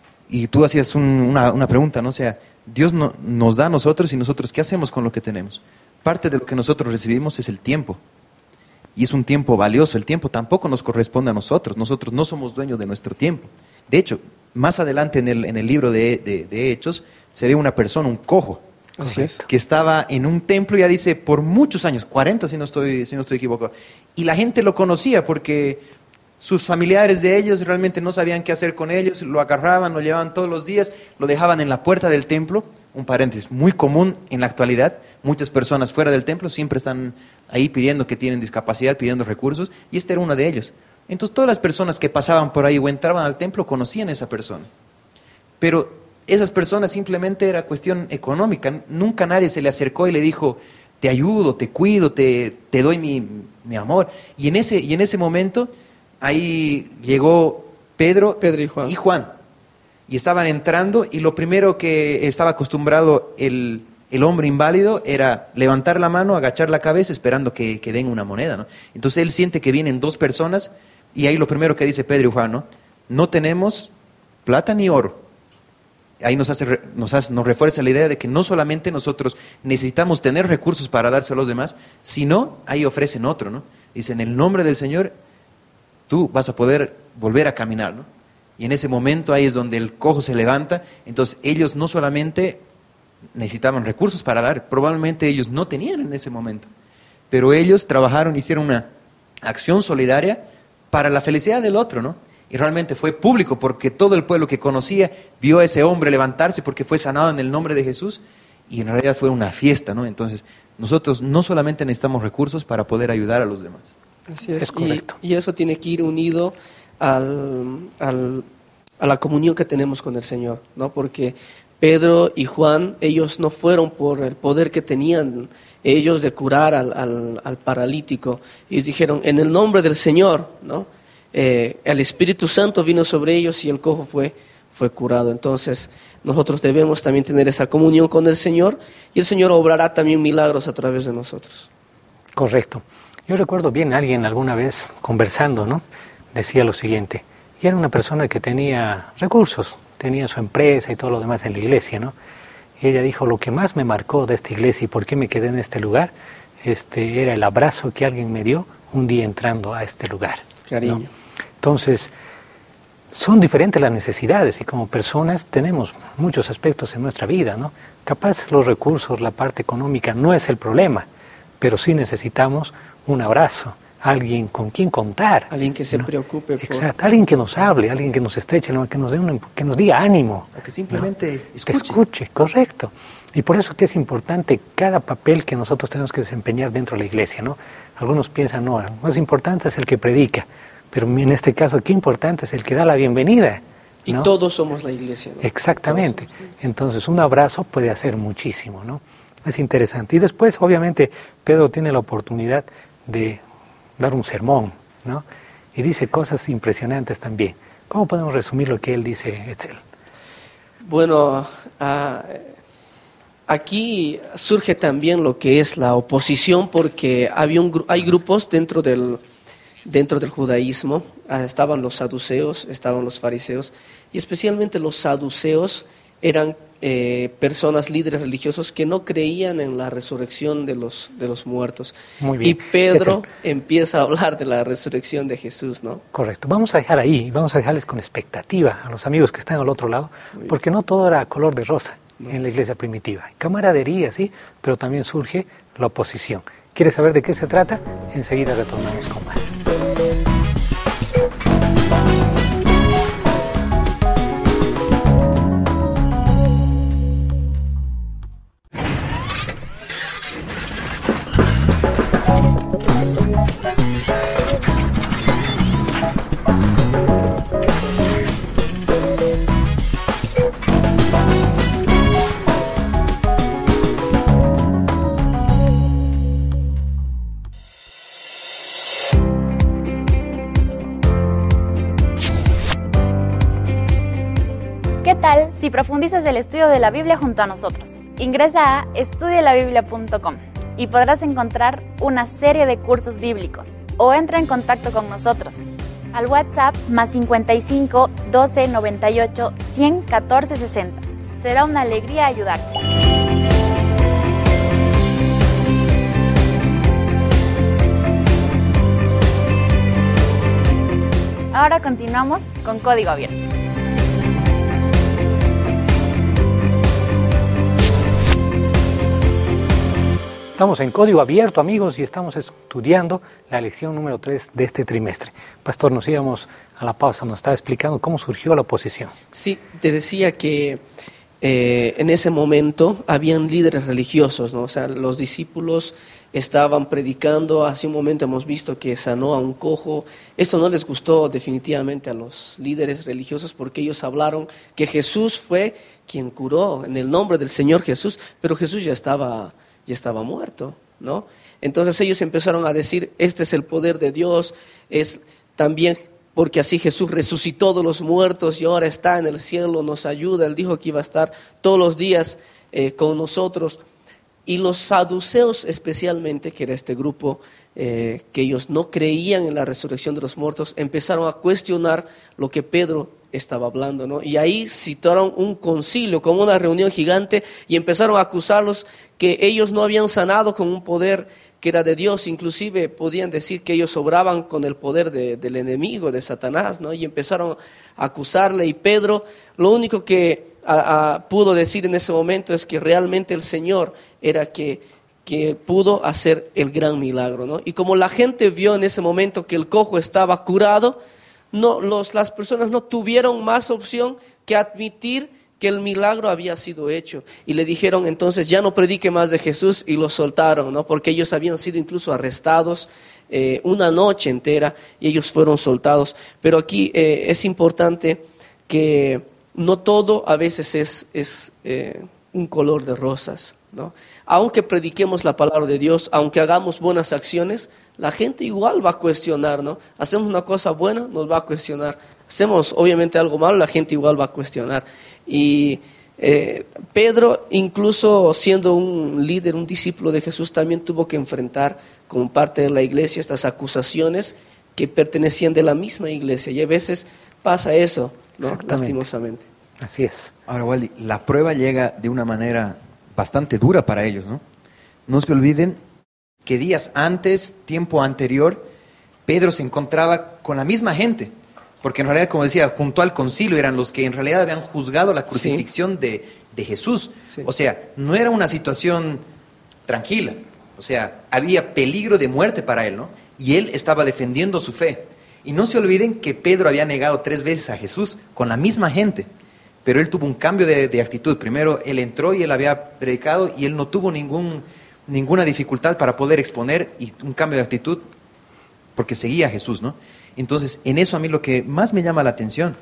Y tú hacías un, una, una pregunta, ¿no? O sea, Dios no, nos da a nosotros y nosotros, ¿qué hacemos con lo que tenemos? Parte de lo que nosotros recibimos es el tiempo. Y es un tiempo valioso. El tiempo tampoco nos corresponde a nosotros. Nosotros no somos dueños de nuestro tiempo. De hecho, más adelante en el, en el libro de, de, de Hechos, se ve una persona, un cojo, Así es. que estaba en un templo, ya dice, por muchos años, cuarenta si no estoy, si no estoy equivocado. Y la gente lo conocía porque sus familiares de ellos realmente no sabían qué hacer con ellos, lo agarraban, lo llevaban todos los días, lo dejaban en la puerta del templo. Un paréntesis, muy común en la actualidad, muchas personas fuera del templo siempre están ahí pidiendo que tienen discapacidad, pidiendo recursos, y esta era una de ellos. Entonces todas las personas que pasaban por ahí o entraban al templo conocían a esa persona. Pero esas personas simplemente era cuestión económica, nunca nadie se le acercó y le dijo, te ayudo, te cuido, te, te doy mi, mi amor. Y en, ese, y en ese momento, ahí llegó Pedro, Pedro y Juan. y Juan. Y estaban entrando y lo primero que estaba acostumbrado el, el hombre inválido era levantar la mano, agachar la cabeza esperando que, que den una moneda, ¿no? Entonces él siente que vienen dos personas y ahí lo primero que dice Pedro y Juan, ¿no? No tenemos plata ni oro. Ahí nos, hace, nos, hace, nos refuerza la idea de que no solamente nosotros necesitamos tener recursos para dárselo a los demás, sino ahí ofrecen otro, ¿no? Dicen, en el nombre del Señor, tú vas a poder volver a caminar, ¿no? Y en ese momento ahí es donde el cojo se levanta. Entonces ellos no solamente necesitaban recursos para dar, probablemente ellos no tenían en ese momento, pero ellos trabajaron, hicieron una acción solidaria para la felicidad del otro, ¿no? Y realmente fue público porque todo el pueblo que conocía vio a ese hombre levantarse porque fue sanado en el nombre de Jesús y en realidad fue una fiesta, ¿no? Entonces nosotros no solamente necesitamos recursos para poder ayudar a los demás. Así es, es correcto. Y, y eso tiene que ir unido al, al, a la comunión que tenemos con el Señor, ¿no? Porque Pedro y Juan, ellos no fueron por el poder que tenían ellos de curar al, al, al paralítico. Ellos dijeron, en el nombre del Señor, ¿no? Eh, el Espíritu Santo vino sobre ellos y el cojo fue, fue curado. Entonces, nosotros debemos también tener esa comunión con el Señor y el Señor obrará también milagros a través de nosotros. Correcto. Yo recuerdo bien a alguien alguna vez conversando, ¿no? Decía lo siguiente, y era una persona que tenía recursos, tenía su empresa y todo lo demás en la iglesia, ¿no? Y ella dijo, lo que más me marcó de esta iglesia y por qué me quedé en este lugar, este, era el abrazo que alguien me dio un día entrando a este lugar. Cariño. ¿No? Entonces, son diferentes las necesidades y como personas tenemos muchos aspectos en nuestra vida, ¿no? Capaz los recursos, la parte económica no es el problema, pero sí necesitamos un abrazo, alguien con quien contar. Alguien que se ¿no? preocupe. Por... Exacto, alguien que nos hable, alguien que nos estreche, que nos dé un, que nos diga ánimo. O que simplemente ¿no? escuche. Que escuche, correcto. Y por eso que es importante cada papel que nosotros tenemos que desempeñar dentro de la iglesia, ¿no? Algunos piensan, no, lo más importante es el que predica, pero en este caso, qué importante es el que da la bienvenida. ¿no? Y todos somos la iglesia, ¿no? Exactamente. Entonces, un abrazo puede hacer muchísimo, ¿no? Es interesante. Y después, obviamente, Pedro tiene la oportunidad de dar un sermón, ¿no? Y dice cosas impresionantes también. ¿Cómo podemos resumir lo que él dice, Etzel? Bueno, uh, aquí surge también lo que es la oposición, porque había un, hay grupos dentro del, dentro del judaísmo. Uh, estaban los saduceos, estaban los fariseos, y especialmente los saduceos eran eh, personas, líderes religiosos que no creían en la resurrección de los, de los muertos. Muy bien. Y Pedro empieza a hablar de la resurrección de Jesús, ¿no? Correcto. Vamos a dejar ahí, vamos a dejarles con expectativa a los amigos que están al otro lado, porque no todo era color de rosa no. en la iglesia primitiva. Camaradería, sí, pero también surge la oposición. ¿Quieres saber de qué se trata? Enseguida retornamos con más. ¿qué tal si profundizas el estudio de la Biblia junto a nosotros? Ingresa a estudia la biblia punto com y podrás encontrar una serie de cursos bíblicos o entra en contacto con nosotros al WhatsApp más cincuenta y cinco, doce, noventa y ocho, cien, catorce, sesenta. Será una alegría ayudarte. Ahora continuamos con Código Abierto. Estamos en Código Abierto, amigos, y estamos estudiando la lección número tres de este trimestre. Pastor, nos íbamos a la pausa, nos estaba explicando cómo surgió la oposición. Sí, te decía que eh, en ese momento habían líderes religiosos, ¿no? O sea, los discípulos estaban predicando, hace un momento hemos visto que sanó a un cojo. Esto no les gustó definitivamente a los líderes religiosos porque ellos hablaron que Jesús fue quien curó en el nombre del Señor Jesús, pero Jesús ya estaba... ya estaba muerto, ¿no? Entonces ellos empezaron a decir, este es el poder de Dios, es también porque así Jesús resucitó de los muertos y ahora está en el cielo, nos ayuda, Él dijo que iba a estar todos los días eh, con nosotros. Y los saduceos especialmente, que era este grupo eh, que ellos no creían en la resurrección de los muertos, empezaron a cuestionar lo que Pedro estaba hablando, ¿no? Y ahí citaron un concilio, como una reunión gigante, y empezaron a acusarlos que ellos no habían sanado con un poder que era de Dios, inclusive podían decir que ellos obraban con el poder de, del enemigo, de Satanás, ¿no? Y empezaron a acusarle, y Pedro lo único que a, a, pudo decir en ese momento es que realmente el Señor era que, que pudo hacer el gran milagro, ¿no? Y como la gente vio en ese momento que el cojo estaba curado, no, los, las personas no tuvieron más opción que admitir que el milagro había sido hecho. Y le dijeron entonces, ya no predique más de Jesús, y lo soltaron, ¿no? Porque ellos habían sido incluso arrestados eh, una noche entera y ellos fueron soltados. Pero aquí eh, es importante que no todo a veces es, es eh, un color de rosas, ¿no? Aunque prediquemos la palabra de Dios, aunque hagamos buenas acciones, la gente igual va a cuestionar, ¿no? Hacemos una cosa buena, nos va a cuestionar. Hacemos obviamente algo malo, la gente igual va a cuestionar. Y eh, Pedro, incluso siendo un líder, un discípulo de Jesús, también tuvo que enfrentar como parte de la iglesia estas acusaciones que pertenecían de la misma iglesia. Y a veces pasa eso, ¿no? Lastimosamente. Así es. Ahora, Waldi, la prueba llega de una manera bastante dura para ellos, ¿no? No se olviden que días antes, tiempo anterior, Pedro se encontraba con la misma gente, porque en realidad, como decía, junto al concilio eran los que en realidad habían juzgado la crucifixión sí. de, de Jesús. Sí. O sea, no era una situación tranquila, o sea, había peligro de muerte para él, ¿no? Y él estaba defendiendo su fe. Y no se olviden que Pedro había negado tres veces a Jesús con la misma gente, pero él tuvo un cambio de, de actitud. Primero, él entró y él había predicado y él no tuvo ningún, ninguna dificultad para poder exponer, y un cambio de actitud porque seguía a Jesús, ¿no? Entonces, en eso a mí lo que más me llama la atención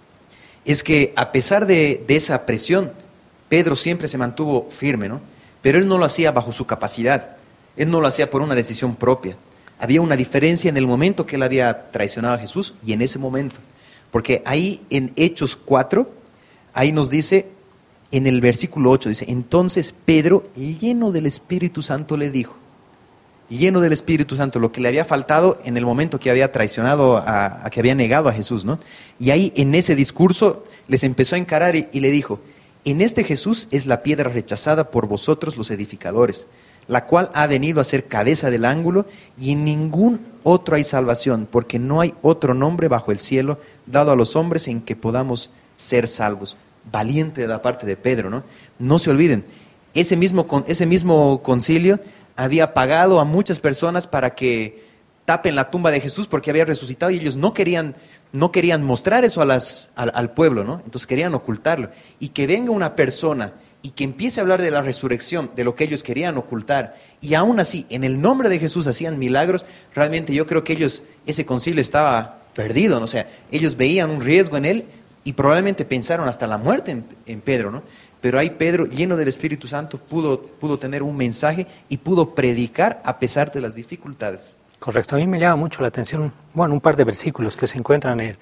es que a pesar de, de esa presión, Pedro siempre se mantuvo firme, ¿no? Pero él no lo hacía bajo su capacidad, él no lo hacía por una decisión propia. Había una diferencia en el momento que él había traicionado a Jesús y en ese momento. Porque ahí en Hechos cuatro, ahí nos dice, en el versículo ocho, dice, entonces Pedro, lleno del Espíritu Santo, le dijo, lleno del Espíritu Santo, lo que le había faltado en el momento que había traicionado, a, a que había negado a Jesús, ¿no? Y ahí en ese discurso les empezó a encarar y, y le dijo, en este Jesús es la piedra rechazada por vosotros los edificadores, la cual ha venido a ser cabeza del ángulo, y en ningún otro hay salvación, porque no hay otro nombre bajo el cielo dado a los hombres en que podamos ser salvos. Valiente de la parte de Pedro, ¿no? No se olviden, ese mismo, ese mismo concilio había pagado a muchas personas para que tapen la tumba de Jesús porque había resucitado, y ellos no querían, no querían mostrar eso a las, al, al pueblo, ¿no? Entonces querían ocultarlo. Y que venga una persona y que empiece a hablar de la resurrección, de lo que ellos querían ocultar, y aún así, en el nombre de Jesús hacían milagros, realmente yo creo que ellos, ese concilio estaba perdido, ¿no? O sea, ellos veían un riesgo en él y probablemente pensaron hasta la muerte en, en Pedro, ¿no? Pero ahí Pedro, lleno del Espíritu Santo, pudo, pudo tener un mensaje y pudo predicar a pesar de las dificultades. Correcto, a mí me llama mucho la atención, bueno, un par de versículos que se encuentran en,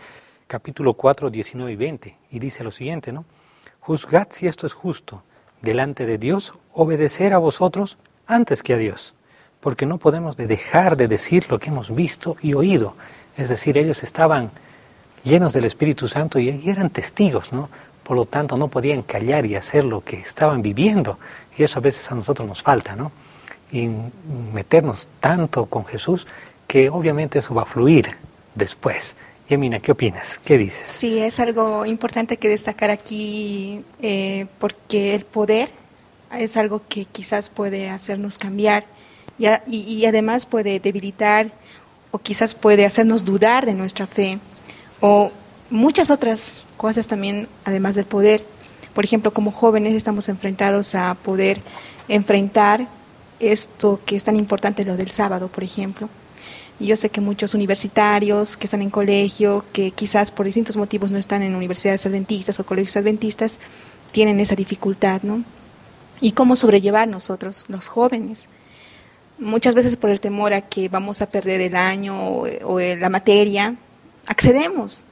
capítulo cuatro, diecinueve y veinte, y dice lo siguiente, ¿no? Juzgad si esto es justo, delante de Dios, obedecer a vosotros antes que a Dios, porque no podemos de dejar de decir lo que hemos visto y oído. Es decir, ellos estaban llenos del Espíritu Santo y eran testigos, ¿no? Por lo tanto, no podían callar y hacer lo que estaban viviendo, y eso a veces a nosotros nos falta, ¿no? Y meternos tanto con Jesús que obviamente eso va a fluir después. Yemina, ¿qué opinas? ¿Qué dices? Sí, es algo importante que destacar aquí, eh, porque el poder es algo que quizás puede hacernos cambiar y, a, y, y además puede debilitar o quizás puede hacernos dudar de nuestra fe o muchas otras cosas también además del poder. Por ejemplo, como jóvenes estamos enfrentados a poder enfrentar esto que es tan importante, lo del sábado, por ejemplo. Y yo sé que muchos universitarios que están en colegio, que quizás por distintos motivos no están en universidades adventistas o colegios adventistas, tienen esa dificultad, ¿no? ¿Y cómo sobrellevar nosotros, los jóvenes? Muchas veces por el temor a que vamos a perder el año o, o la materia, accedemos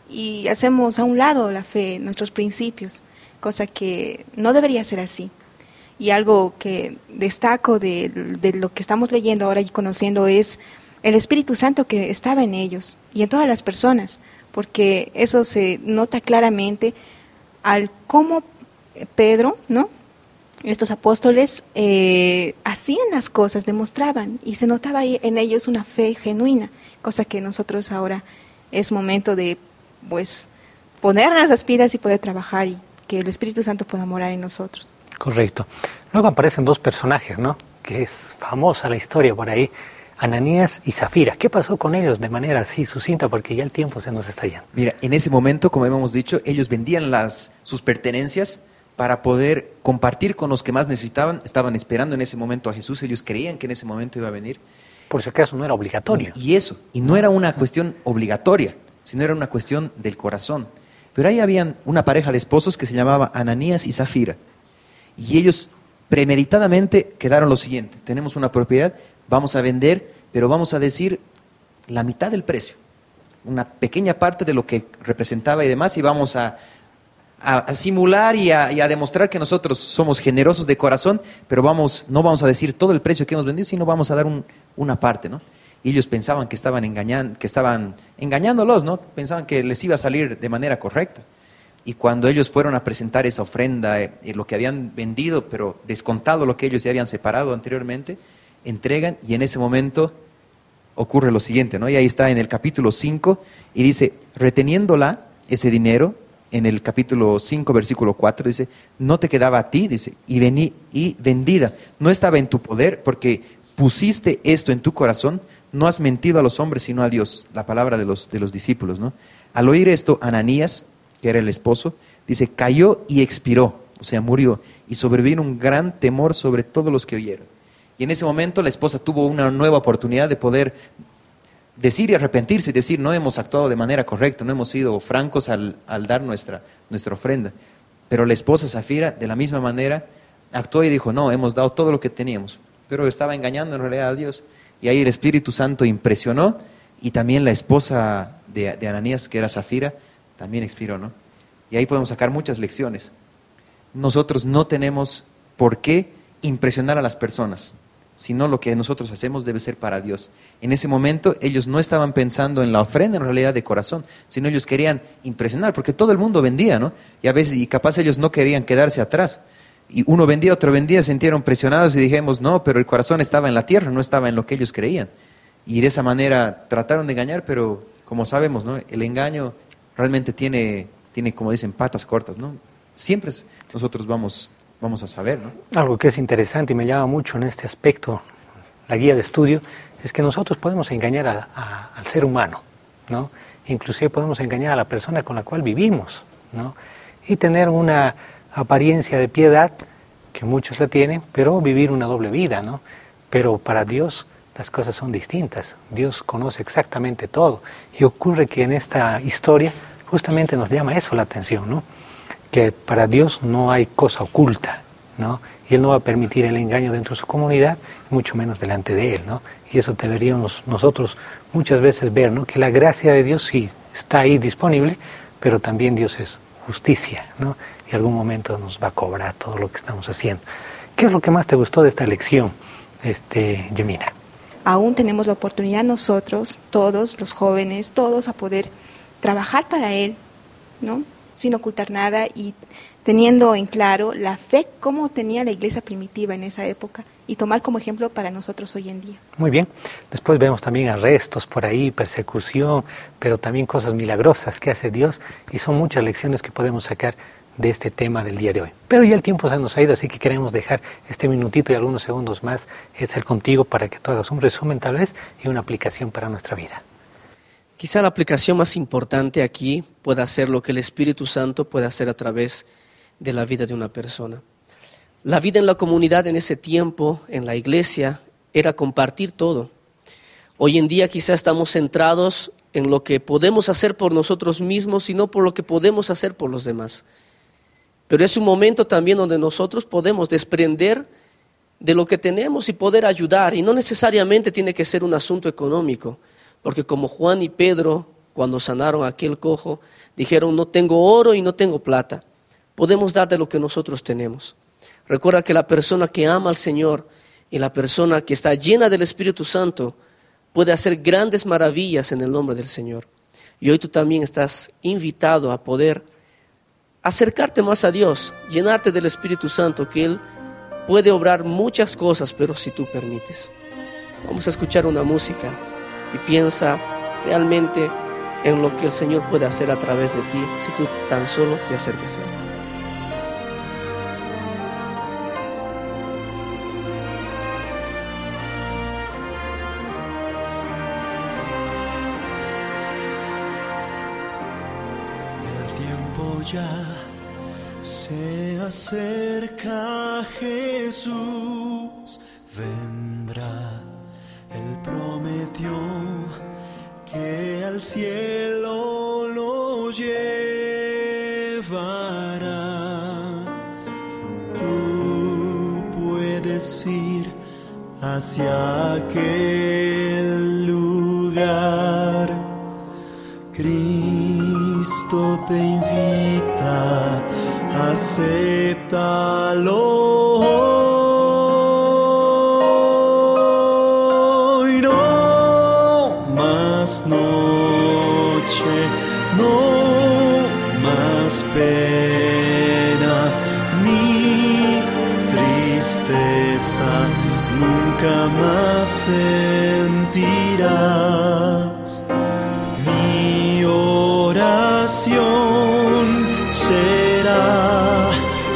y hacemos a un lado la fe, nuestros principios, cosa que no debería ser así. Y algo que destaco de, de lo que estamos leyendo ahora y conociendo es el Espíritu Santo que estaba en ellos y en todas las personas, porque eso se nota claramente al cómo Pedro, ¿no? Estos apóstoles eh, hacían las cosas, demostraban, y se notaba en ellos una fe genuina, cosa que nosotros ahora es momento de, pues, ponernos las pilas y poder trabajar y que el Espíritu Santo pueda morar en nosotros. Correcto. Luego aparecen dos personajes, ¿no? Que es famosa la historia por ahí, Ananías y Zafira. ¿Qué pasó con ellos de manera así sucinta? Porque ya el tiempo se nos está yendo. Mira, en ese momento, como hemos dicho, ellos vendían las, sus pertenencias para poder compartir con los que más necesitaban. Estaban esperando en ese momento a Jesús. Ellos creían que en ese momento iba a venir. Por si acaso no era obligatorio. Y eso, y no era una cuestión obligatoria, sino era una cuestión del corazón. Pero ahí habían una pareja de esposos que se llamaba Ananías y Zafira. Y ellos premeditadamente quedaron lo siguiente: tenemos una propiedad, vamos a vender, pero vamos a decir la mitad del precio, una pequeña parte de lo que representaba y demás, y vamos a, a, a simular y a, y a demostrar que nosotros somos generosos de corazón, pero vamos, no vamos a decir todo el precio que hemos vendido, sino vamos a dar un, una parte, ¿no? Y ellos pensaban que estaban engañando, que estaban engañándolos, ¿no? Pensaban que les iba a salir de manera correcta. Y cuando ellos fueron a presentar esa ofrenda, eh, lo que habían vendido, pero descontado lo que ellos ya habían separado anteriormente, entregan, y en ese momento ocurre lo siguiente, ¿no? Y ahí está en el capítulo cinco, y dice, reteniéndola, ese dinero, en el capítulo cinco, versículo cuatro, dice, no te quedaba a ti, dice, y, vení, y vendida, no estaba en tu poder, porque pusiste esto en tu corazón, no has mentido a los hombres, sino a Dios. La palabra de los, de los discípulos, ¿no? Al oír esto, Ananías, que era el esposo, dice, cayó y expiró, o sea, murió, y sobrevino un gran temor sobre todos los que oyeron. Y en ese momento la esposa tuvo una nueva oportunidad de poder decir y arrepentirse, y decir, no hemos actuado de manera correcta, no hemos sido francos al, al dar nuestra, nuestra ofrenda. Pero la esposa Zafira, de la misma manera, actuó y dijo, no, hemos dado todo lo que teníamos, pero estaba engañando en realidad a Dios. Y ahí el Espíritu Santo impresionó, y también la esposa de, de Ananías, que era Zafira, también expiró, ¿no? Y ahí podemos sacar muchas lecciones. Nosotros no tenemos por qué impresionar a las personas, sino lo que nosotros hacemos debe ser para Dios. En ese momento ellos no estaban pensando en la ofrenda en realidad de corazón, sino ellos querían impresionar, porque todo el mundo vendía, ¿no? Y a veces, y capaz ellos no querían quedarse atrás. Y uno vendía, otro vendía, se sintieron presionados y dijimos, no, pero el corazón estaba en la tierra, no estaba en lo que ellos creían. Y de esa manera trataron de engañar, pero como sabemos, ¿no? El engaño realmente tiene, tiene, como dicen, patas cortas, ¿no? Siempre nosotros vamos, vamos a saber, ¿no? Algo que es interesante y me llama mucho en este aspecto, la guía de estudio, es que nosotros podemos engañar a, a, al ser humano, ¿no? Inclusive podemos engañar a la persona con la cual vivimos, ¿no? Y tener una apariencia de piedad, que muchos la tienen, pero vivir una doble vida, ¿no? Pero para Dios las cosas son distintas. Dios conoce exactamente todo. Y ocurre que en esta historia justamente nos llama eso la atención, ¿no? Que para Dios no hay cosa oculta, ¿no? Y Él no va a permitir el engaño dentro de su comunidad, mucho menos delante de Él, ¿no? Y eso deberíamos nosotros muchas veces ver, ¿no? Que la gracia de Dios sí está ahí disponible, pero también Dios es justicia, ¿no? Y algún momento nos va a cobrar todo lo que estamos haciendo. ¿Qué es lo que más te gustó de esta lección, este, Yemina? Aún tenemos la oportunidad nosotros, todos los jóvenes, todos a poder trabajar para Él, ¿no? Sin ocultar nada y teniendo en claro la fe como tenía la iglesia primitiva en esa época y tomar como ejemplo para nosotros hoy en día. Muy bien. Después vemos también arrestos por ahí, persecución, pero también cosas milagrosas que hace Dios y son muchas lecciones que podemos sacar de este tema del día de hoy. Pero ya el tiempo se nos ha ido, así que queremos dejar este minutito y algunos segundos más es el contigo para que tú hagas un resumen tal vez y una aplicación para nuestra vida. Quizá la aplicación más importante aquí pueda ser lo que el Espíritu Santo puede hacer a través de la vida de una persona. La vida en la comunidad en ese tiempo, en la iglesia, era compartir todo. Hoy en día quizá estamos centrados en lo que podemos hacer por nosotros mismos y no por lo que podemos hacer por los demás. Pero es un momento también donde nosotros podemos desprender de lo que tenemos y poder ayudar. Y no necesariamente tiene que ser un asunto económico, porque como Juan y Pedro, cuando sanaron a aquel cojo, dijeron, no tengo oro y no tengo plata. Podemos dar de lo que nosotros tenemos. Recuerda que la persona que ama al Señor y la persona que está llena del Espíritu Santo puede hacer grandes maravillas en el nombre del Señor. Y hoy tú también estás invitado a poder acercarte más a Dios, llenarte del Espíritu Santo, que Él puede obrar muchas cosas, pero si tú permites. Vamos a escuchar una música y piensa realmente en lo que el Señor puede hacer a través de ti, si tú tan solo te acercas a Él. Ya se acerca Jesús, vendrá, Él prometió que al cielo lo llevará. Tú puedes ir hacia aquel lugar. Cristo te invita, acéptalo hoy. No más noche, no más pena ni tristeza, nunca más sentirás. Mi oración será,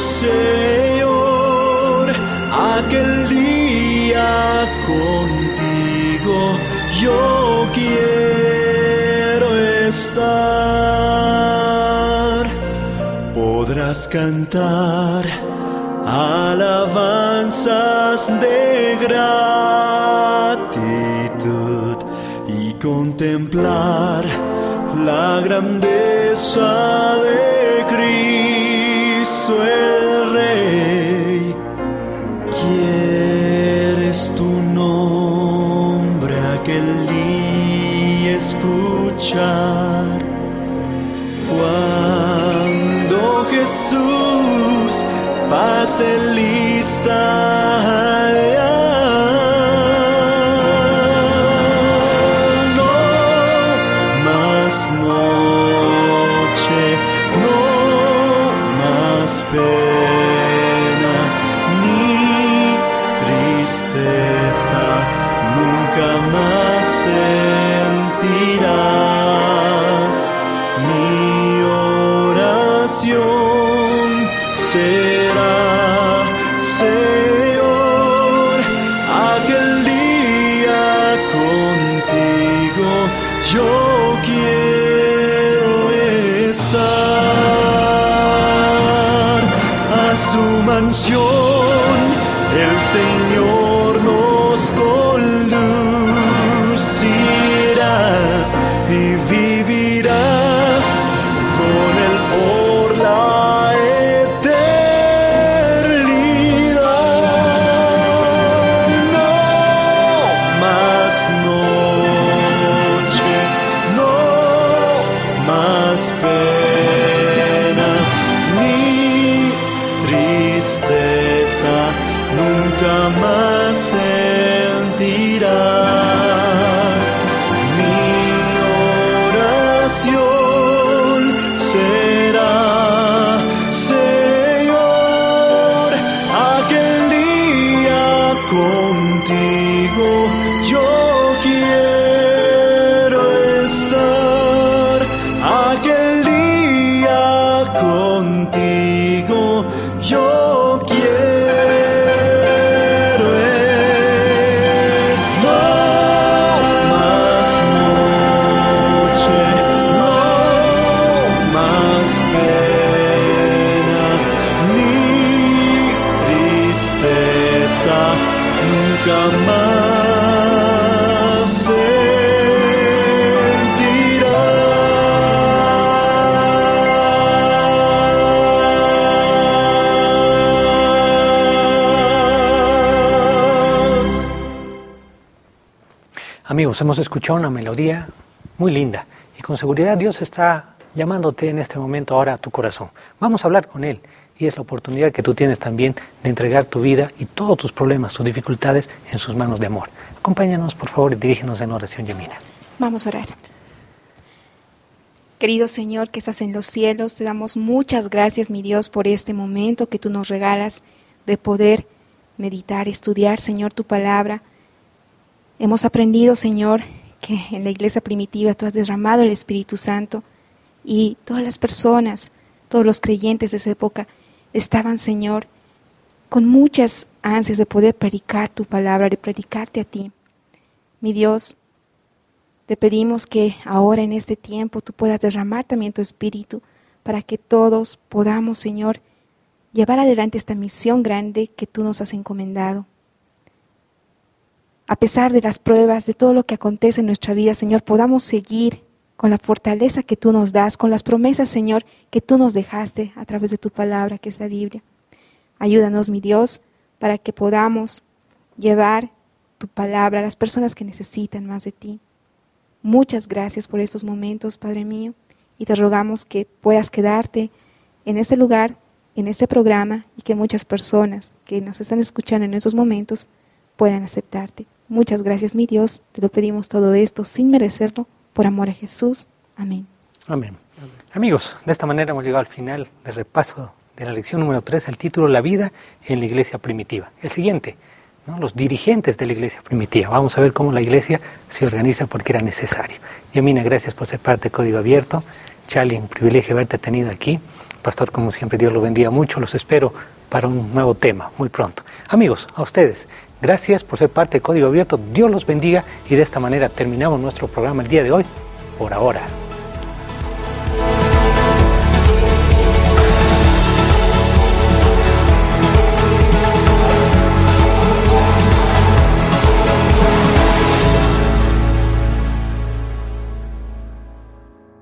Señor, aquel día contigo yo quiero estar. Podrás cantar alabanzas de gratitud y contemplar la grandeza de Cristo el Rey. ¿Quieres tu nombre aquel día escuchar? Cuando Jesús pase lista pena ni tristeza, nunca más sentirás. Mi oración será, Señor, aquel día contigo yo quiero estar. Su mansión el Señor nos conducirá y vivirás con Él por la eternidad. No más noche, no salvación será, Señor, aquel día contigo yo quiero estar, aquel día contigo yo quiero estar. No más noche, no más pena, ni tristeza, nunca más sentirás. Amigos, hemos escuchado una melodía muy linda y con seguridad Dios está llamándote en este momento ahora a tu corazón. Vamos a hablar con Él y es la oportunidad que tú tienes también de entregar tu vida y todos tus problemas, tus dificultades en sus manos de amor. Acompáñanos, por favor, y dirígenos en oración, Yamina. Vamos a orar. Querido Señor que estás en los cielos, te damos muchas gracias, mi Dios, por este momento que tú nos regalas de poder meditar, estudiar, Señor, tu palabra. Hemos aprendido, Señor, que en la iglesia primitiva tú has derramado el Espíritu Santo y todas las personas, todos los creyentes de esa época estaban, Señor, con muchas ansias de poder predicar tu palabra, de predicarte a ti. Mi Dios, te pedimos que ahora en este tiempo tú puedas derramar también tu Espíritu para que todos podamos, Señor, llevar adelante esta misión grande que tú nos has encomendado. A pesar de las pruebas, de todo lo que acontece en nuestra vida, Señor, podamos seguir con la fortaleza que tú nos das, con las promesas, Señor, que tú nos dejaste a través de tu palabra, que es la Biblia. Ayúdanos, mi Dios, para que podamos llevar tu palabra a las personas que necesitan más de ti. Muchas gracias por estos momentos, Padre mío, y te rogamos que puedas quedarte en este lugar, en este programa, y que muchas personas que nos están escuchando en estos momentos puedan aceptarte. Muchas gracias, mi Dios, te lo pedimos todo esto sin merecerlo, por amor a Jesús. Amén. Amén. Amén. Amigos, de esta manera hemos llegado al final del repaso de la lección número tres, el título La vida en la iglesia primitiva. El siguiente, ¿no? Los dirigentes de la iglesia primitiva. Vamos a ver cómo la iglesia se organiza porque era necesario. Yamina, gracias por ser parte de Código Abierto. Charlie, un privilegio haberte tenido aquí. Pastor, como siempre, Dios los bendiga mucho. Los espero para un nuevo tema muy pronto. Amigos, a ustedes, gracias por ser parte de Código Abierto. Dios los bendiga y de esta manera terminamos nuestro programa el día de hoy, por ahora.